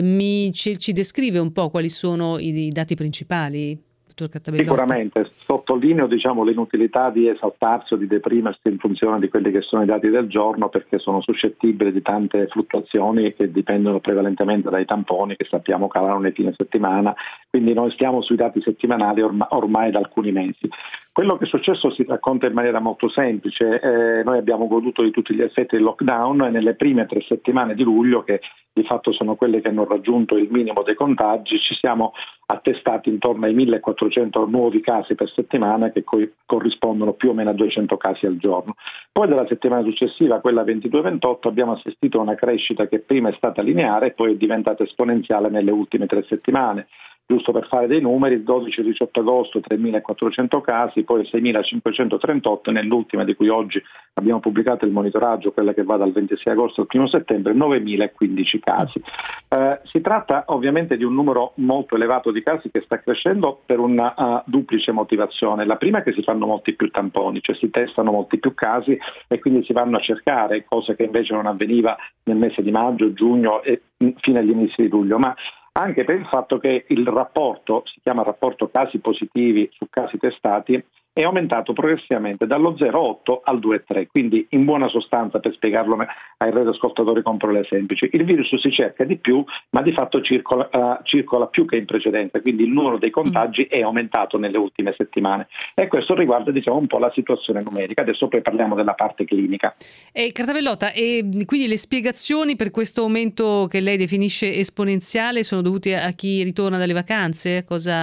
ci descrive un po' quali sono i dati principali? Sicuramente, sottolineo l'inutilità di esaltarsi o di deprimersi in funzione di quelli che sono i dati del giorno, perché sono suscettibili di tante fluttuazioni che dipendono prevalentemente dai tamponi che sappiamo calare nei fine settimana, quindi noi stiamo sui dati settimanali ormai da alcuni mesi. Quello che è successo si racconta in maniera molto semplice. Noi abbiamo goduto di tutti gli effetti del lockdown e nelle prime 3 settimane di luglio, che di fatto sono quelle che hanno raggiunto il minimo dei contagi, ci siamo attestati intorno ai 1400 nuovi casi per settimana, che corrispondono più o meno a 200 casi al giorno. Poi dalla settimana successiva, quella 22-28, abbiamo assistito a una crescita che prima è stata lineare e poi è diventata esponenziale nelle ultime 3 settimane. Giusto per fare dei numeri, il 12-18 agosto 3.400 casi, poi 6.538, nell'ultima di cui oggi abbiamo pubblicato il monitoraggio, quella che va dal 26 agosto al 1 settembre, 9.015 casi. Si tratta ovviamente di un numero molto elevato di casi che sta crescendo per una duplice motivazione. La prima è che si fanno molti più tamponi, cioè si testano molti più casi e quindi si vanno a cercare, cosa che invece non avveniva nel mese di maggio, giugno e fino agli inizi di luglio, ma anche per il fatto che il rapporto, si chiama rapporto casi positivi su casi testati, è aumentato progressivamente dallo 0,8 al 2,3, quindi in buona sostanza, per spiegarlo ai radioascoltatori con parole semplici, il virus si cerca di più, ma di fatto circola più che in precedenza, quindi il numero dei contagi è aumentato nelle ultime settimane e questo riguarda un po' la situazione numerica. Adesso poi parliamo della parte clinica. Cartabellotta, e quindi le spiegazioni per questo aumento che lei definisce esponenziale sono dovute a chi ritorna dalle vacanze?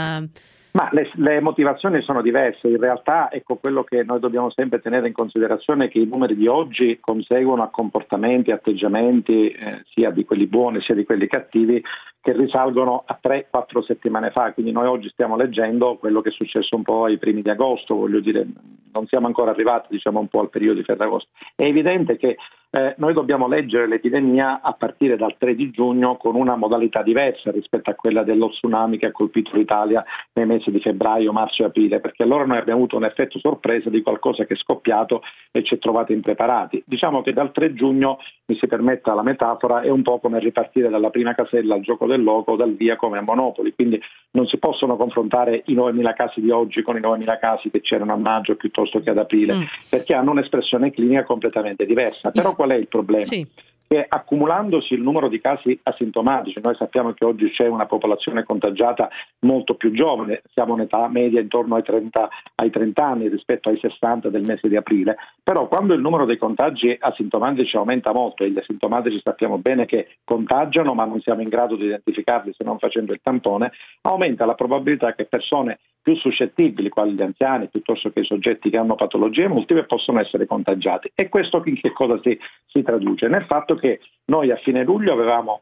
Ma le motivazioni sono diverse. In realtà, quello che noi dobbiamo sempre tenere in considerazione è che i numeri di oggi conseguono a comportamenti, atteggiamenti, sia di quelli buoni sia di quelli cattivi, che risalgono a 3-4 settimane fa. Quindi noi oggi stiamo leggendo quello che è successo un po' ai primi di agosto, non siamo ancora arrivati un po' al periodo di Ferragosto. È evidente che noi dobbiamo leggere l'epidemia a partire dal 3 di giugno con una modalità diversa rispetto a quella dello tsunami che ha colpito l'Italia nei mesi di febbraio, marzo e aprile, perché allora noi abbiamo avuto un effetto sorpresa di qualcosa che è scoppiato e ci è trovato impreparati. Diciamo che dal 3 giugno, mi si permetta la metafora, è un po' come ripartire dalla prima casella al gioco del loco o dal via come a Monopoli, quindi non si possono confrontare i 9.000 casi di oggi con i 9.000 casi che c'erano a maggio piuttosto che ad aprile, perché hanno un'espressione clinica completamente diversa. Però qual è il problema? Sì. Che accumulandosi il numero di casi asintomatici, noi sappiamo che oggi c'è una popolazione contagiata molto più giovane, siamo in età media intorno ai 30 anni rispetto ai 60 del mese di aprile, però quando il numero dei contagi asintomatici aumenta molto, e gli asintomatici sappiamo bene che contagiano ma non siamo in grado di identificarli se non facendo il tampone, aumenta la probabilità che persone più suscettibili, quali gli anziani, piuttosto che i soggetti che hanno patologie multiple, possono essere contagiati. E questo in che cosa si traduce? Nel fatto che noi a fine luglio avevamo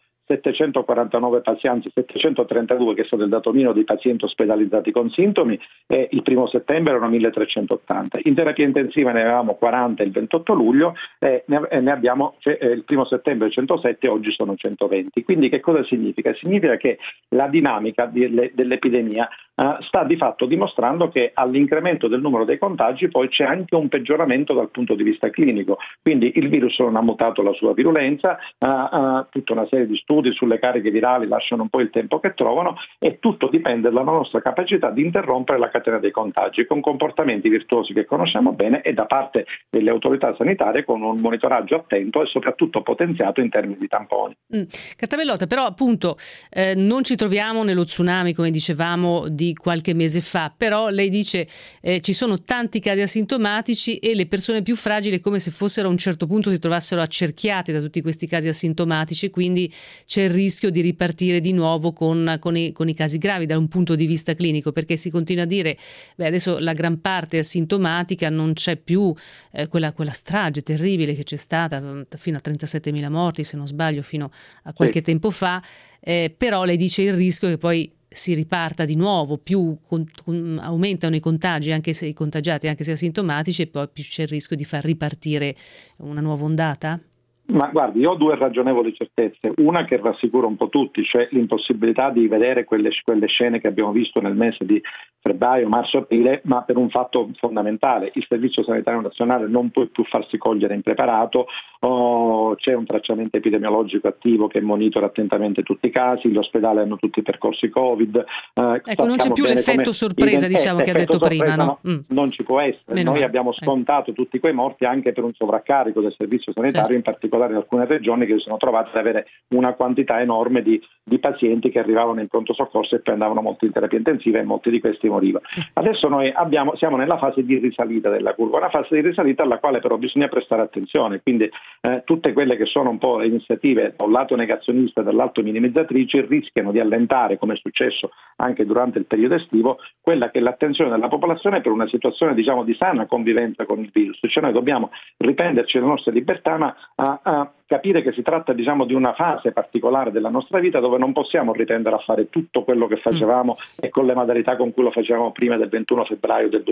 749 pazienti, 732 che è stato il dato minimo di pazienti ospedalizzati con sintomi, e il 1 settembre erano 1380. In terapia intensiva ne avevamo 40 il 28 luglio e ne abbiamo il 1 settembre 107 e oggi sono 120. Quindi che cosa significa? Significa che la dinamica dell'epidemia sta di fatto dimostrando che all'incremento del numero dei contagi poi c'è anche un peggioramento dal punto di vista clinico, quindi il virus non ha mutato la sua virulenza, tutta una serie di studi sulle cariche virali lasciano un po' il tempo che trovano, e tutto dipende dalla nostra capacità di interrompere la catena dei contagi con comportamenti virtuosi che conosciamo bene e da parte delle autorità sanitarie con un monitoraggio attento e soprattutto potenziato in termini di tamponi. Cartabellotta, però appunto non ci troviamo nello tsunami come dicevamo di qualche mese fa, però lei dice ci sono tanti casi asintomatici e le persone più fragili è come se fossero a un certo punto si trovassero accerchiate da tutti questi casi asintomatici, quindi c'è il rischio di ripartire di nuovo con i casi gravi da un punto di vista clinico, perché si continua a dire adesso la gran parte è asintomatica, non c'è più quella strage terribile che c'è stata fino a 37.000 morti se non sbaglio fino a qualche tempo fa, però lei dice il rischio che poi si riparta di nuovo, più aumentano i contagi, anche se i contagiati, anche se asintomatici, e poi più c'è il rischio di far ripartire una nuova ondata? Ma guardi, io ho due ragionevoli certezze, una che rassicura un po' tutti, cioè l'impossibilità di vedere quelle scene che abbiamo visto nel mese di febbraio, marzo, aprile, ma per un fatto fondamentale: il Servizio Sanitario Nazionale non può più farsi cogliere impreparato, c'è un tracciamento epidemiologico attivo che monitora attentamente tutti i casi, gli ospedali hanno tutti i percorsi Covid. Ecco, non c'è più l'effetto sorpresa, diciamo, che ha detto prima, no? Non ci può essere. Noi abbiamo scontato tutti quei morti anche per un sovraccarico del Servizio Sanitario, in particolare in alcune regioni che si sono trovate ad avere una quantità enorme di pazienti che arrivavano in pronto soccorso e poi andavano molti in terapia intensiva e molti di questi morivano. Adesso noi siamo nella fase di risalita della curva, una fase di risalita alla quale però bisogna prestare attenzione, quindi tutte quelle che sono un po' le iniziative da un lato negazionista e dall'altro minimizzatrici rischiano di allentare, come è successo anche durante il periodo estivo, quella che è l'attenzione della popolazione per una situazione, diciamo, di sana convivenza con il virus. Cioè noi dobbiamo riprenderci le nostre libertà, ma capire che si tratta, diciamo, di una fase particolare della nostra vita dove non possiamo riprendere a fare tutto quello che facevamo e con le modalità con cui lo facevamo prima del 21 febbraio del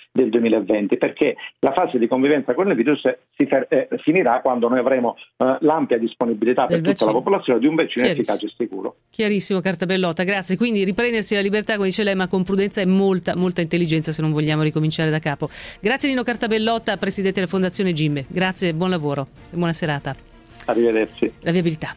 2020, perché la fase di convivenza con il virus finirà quando noi avremo l'ampia disponibilità per tutta la popolazione di un vaccino efficace e sicuro. Chiarissimo, Cartabellotta, grazie. Quindi riprendersi la libertà, come dice lei, ma con prudenza e molta intelligenza se non vogliamo ricominciare da capo. Grazie Nino Cartabellotta, presidente della Fondazione Gimbe. Grazie, buon lavoro e buona serata. Arrivederci. La viabilità.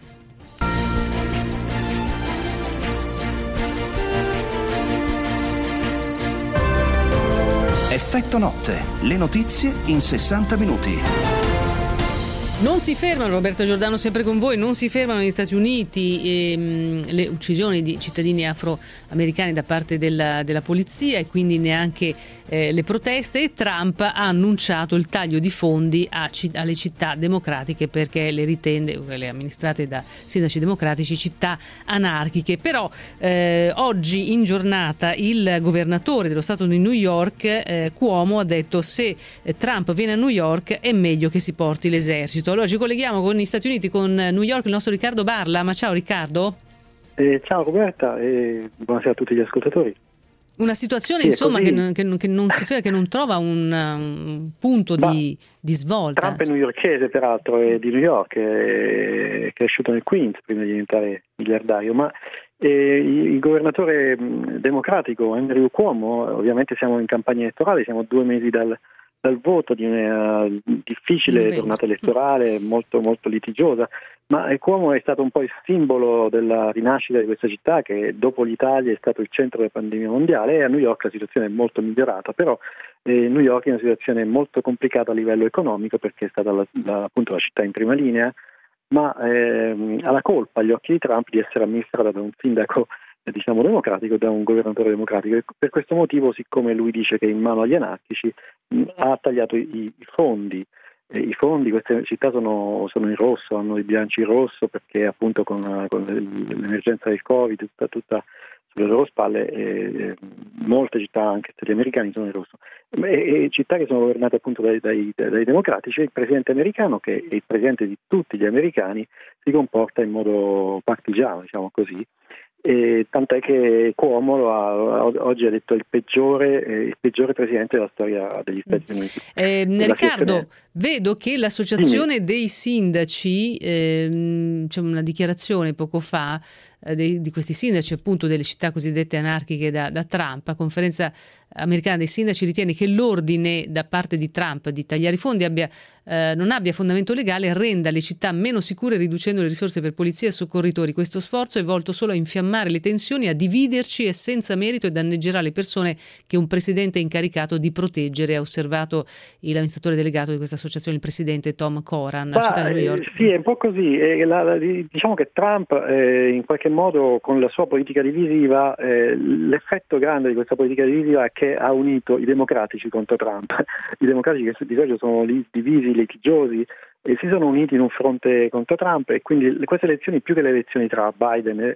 Effetto notte, le notizie in 60 minuti. Non si fermano, Roberto Giordano sempre con voi, non si fermano negli Stati Uniti le uccisioni di cittadini afroamericani da parte della polizia e quindi neanche le proteste, e Trump ha annunciato il taglio di fondi alle città democratiche perché le ritende, quelle amministrate da sindaci democratici, città anarchiche. Però oggi in giornata il governatore dello stato di New York, Cuomo, ha detto se Trump viene a New York è meglio che si porti l'esercito. Allora ci colleghiamo con gli Stati Uniti, con New York, il nostro Riccardo Barla. Ma ciao Riccardo. Ciao Roberta e buonasera a tutti gli ascoltatori. Una situazione insomma che non si fa, che non trova un punto di svolta. Trump è newyorkese peraltro, è di New York, è cresciuto nel Queens prima di diventare miliardario, ma il governatore democratico Andrew Cuomo, ovviamente siamo in campagna elettorale, siamo 2 mesi dal voto di una difficile giornata elettorale molto molto litigiosa, ma Cuomo è stato un po' il simbolo della rinascita di questa città che dopo l'Italia è stato il centro della pandemia mondiale, e a New York la situazione è molto migliorata, però New York è una situazione molto complicata a livello economico perché è stata appunto la città in prima linea, ma ha la colpa agli occhi di Trump di essere amministrata da un sindaco democratico, da un governatore democratico, e per questo motivo, siccome lui dice che è in mano agli anarchici, ha tagliato i fondi. I fondi, queste città sono in rosso, hanno i bilanci in rosso perché appunto con l'emergenza del Covid tutta sulle loro spalle, molte città, anche stati americani, sono in rosso. E città che sono governate appunto dai democratici, il presidente americano, che è il presidente di tutti gli americani, si comporta in modo partigiano, diciamo così. E tant'è che Cuomo oggi ha detto il peggiore presidente della storia degli Stati Uniti. Riccardo, vedo che l'associazione dei sindaci, c'è una dichiarazione poco fa di questi sindaci appunto delle città cosiddette anarchiche da Trump. La conferenza americana dei sindaci ritiene che l'ordine da parte di Trump di tagliare i fondi non abbia fondamento legale e renda le città meno sicure riducendo le risorse per polizia e soccorritori. Questo sforzo è volto solo a infiammare le tensioni, a dividerci e senza merito, e danneggerà le persone che un presidente è incaricato di proteggere, ha osservato l'amministratore delegato di questa associazione, il presidente Tom Coran, a città di New York. Sì, è un po' così. Diciamo che Trump in qualche modo con la sua politica divisiva, l'effetto grande di questa politica divisiva è che ha unito i democratici contro Trump. I democratici, che di solito sono divisi, litigiosi, e si sono uniti in un fronte contro Trump, e quindi queste elezioni, più che le elezioni tra Biden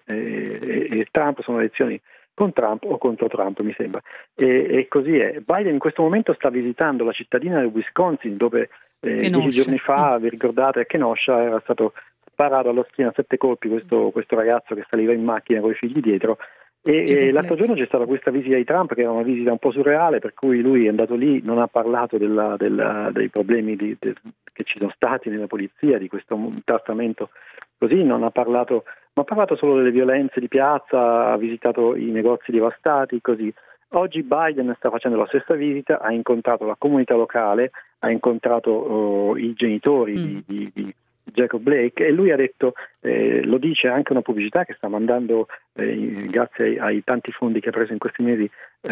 e Trump, sono elezioni con Trump o contro Trump, mi sembra. E così è. Biden in questo momento sta visitando la cittadina del Wisconsin, dove 10 giorni fa, vi ricordate, a Kenosha era stato sparato alla schiena 7 colpi questo ragazzo che saliva in macchina con i figli dietro. E l'altro giorno c'è stata questa visita di Trump, che era una visita un po' surreale, per cui lui è andato lì, non ha parlato dei problemi che ci sono stati nella polizia, di questo trattamento così, non ha parlato, ma ha parlato solo delle violenze di piazza, ha visitato i negozi devastati, così. Oggi Biden sta facendo la stessa visita, ha incontrato la comunità locale, ha incontrato i genitori di Jacob Blake, e lui ha detto, lo dice anche una pubblicità che sta mandando grazie ai tanti fondi che ha preso in questi mesi,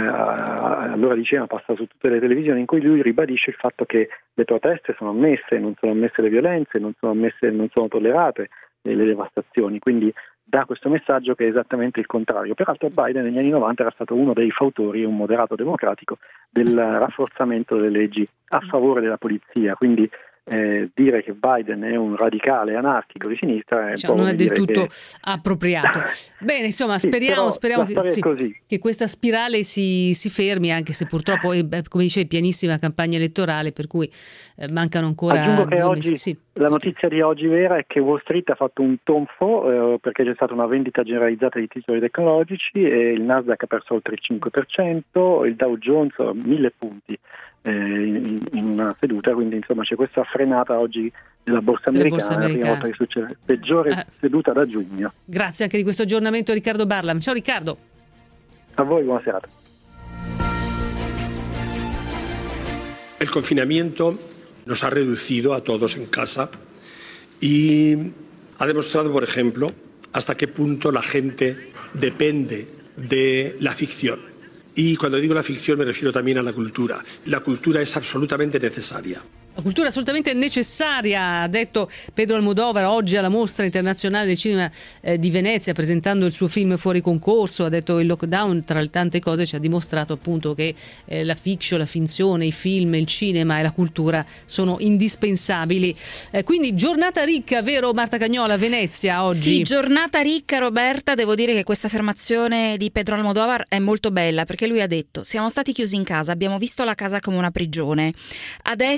all'ora di cena passa su tutte le televisioni, in cui lui ribadisce il fatto che le proteste sono ammesse, non sono ammesse le violenze, non sono tollerate le devastazioni, quindi dà questo messaggio che è esattamente il contrario. Peraltro Biden negli anni 90 era stato uno dei fautori, un moderato democratico, del rafforzamento delle leggi a favore della polizia, quindi dire che Biden è un radicale anarchico di sinistra non è del tutto appropriato. Bene, insomma, speriamo che questa spirale si fermi, anche se purtroppo come dicevi, pianissima campagna elettorale, per cui mancano ancora. Aggiungo che 2 oggi mesi. Sì. La notizia di oggi vera è che Wall Street ha fatto un tonfo perché c'è stata una vendita generalizzata di titoli tecnologici e il Nasdaq ha perso oltre il 5%, il Dow Jones 1000 punti in una seduta, quindi insomma c'è questa frenata oggi della borsa americana, la prima volta che succede, peggiore seduta da giugno. Grazie anche di questo aggiornamento a Riccardo Barlam. Ciao Riccardo. A voi, buona serata. El confinamiento nos ha reducido a todos en casa y ha demostrado, por ejemplo, hasta qué punto la gente depende de la ficción. Y cuando digo la ficción me refiero también a la cultura. La cultura es absolutamente necesaria. La cultura è assolutamente necessaria, ha detto Pedro Almodóvar oggi alla Mostra Internazionale del Cinema di Venezia, presentando il suo film fuori concorso. Ha detto il lockdown, tra le tante cose, ci ha dimostrato appunto che la fiction, la finzione, i film, il cinema e la cultura sono indispensabili. Quindi giornata ricca, vero Marta Cagnola, Venezia oggi? Sì, giornata ricca, Roberta. Devo dire che questa affermazione di Pedro Almodóvar è molto bella, perché lui ha detto: siamo stati chiusi in casa, abbiamo visto la casa come una prigione, adesso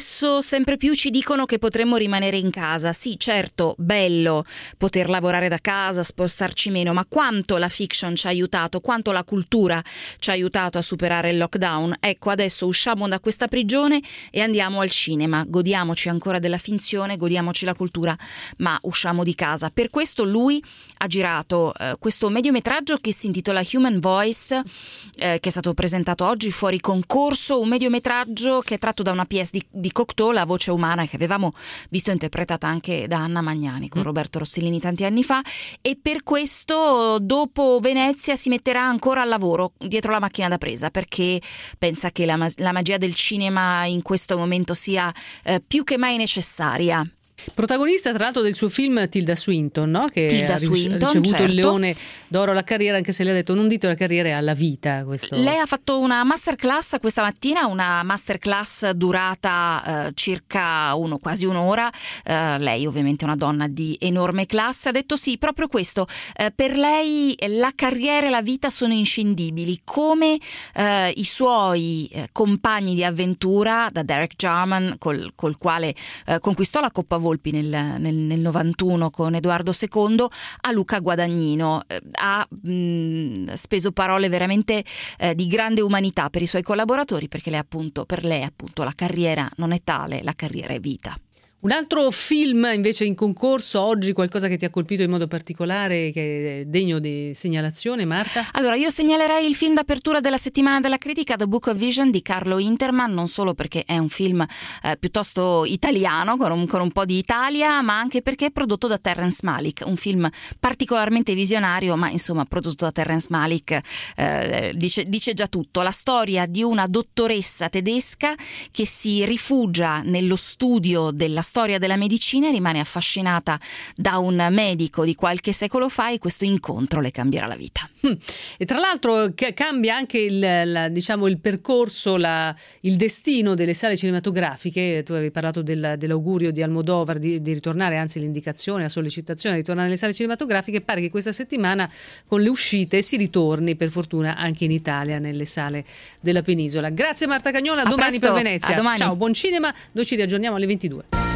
sempre più ci dicono che potremmo rimanere in casa. Sì, certo, bello poter lavorare da casa, spostarci meno, ma quanto la fiction ci ha aiutato, quanto la cultura ci ha aiutato a superare il lockdown. Ecco, adesso usciamo da questa prigione e andiamo al cinema, godiamoci ancora della finzione, godiamoci la cultura, ma usciamo di casa. Per questo lui ha girato questo mediometraggio che si intitola Human Voice, che è stato presentato oggi fuori concorso, un mediometraggio che è tratto da una pièce di Cocteau, La voce umana, che avevamo visto interpretata anche da Anna Magnani con Roberto Rossellini tanti anni fa, e per questo dopo Venezia si metterà ancora al lavoro dietro la macchina da presa, perché pensa che la magia del cinema in questo momento sia più che mai necessaria. Protagonista tra l'altro del suo film Tilda Swinton, no? Che Tilda ha Swinton, ricevuto certo. il Leone d'Oro alla carriera, anche se lei ha detto non dite la carriera, è alla vita questo. Lei ha fatto una masterclass questa mattina, una masterclass durata circa quasi un'ora. Lei ovviamente è una donna di enorme classe, ha detto sì, proprio questo, per lei la carriera e la vita sono inscindibili, come i suoi compagni di avventura, da Derek Jarman col quale conquistò la Coppa Volpi nel 91 con Edoardo II, a Luca Guadagnino. Ha speso parole veramente di grande umanità per i suoi collaboratori, perché per lei appunto la carriera non è tale, la carriera è vita. Un altro film invece in concorso oggi, qualcosa che ti ha colpito in modo particolare, che è degno di segnalazione, Marta? Allora, io segnalerei il film d'apertura della settimana della critica, The Book of Vision di Carlo Interman, non solo perché è un film piuttosto italiano, con un po' di Italia, ma anche perché è prodotto da Terrence Malick, un film particolarmente visionario, ma insomma prodotto da Terrence Malick dice già tutto. La storia di una dottoressa tedesca che si rifugia nello studio della storia della medicina e rimane affascinata da un medico di qualche secolo fa, e questo incontro le cambierà la vita. E tra l'altro cambia anche il percorso, il destino delle sale cinematografiche. Tu avevi parlato dell'augurio di Almodovar di ritornare, anzi l'indicazione, la sollecitazione di ritornare nelle sale cinematografiche. Pare che questa settimana con le uscite si ritorni per fortuna anche in Italia nelle sale della penisola. Grazie Marta Cagnola, domani presto, per Venezia. a domani. Ciao, buon cinema, noi ci riaggiorniamo alle 22.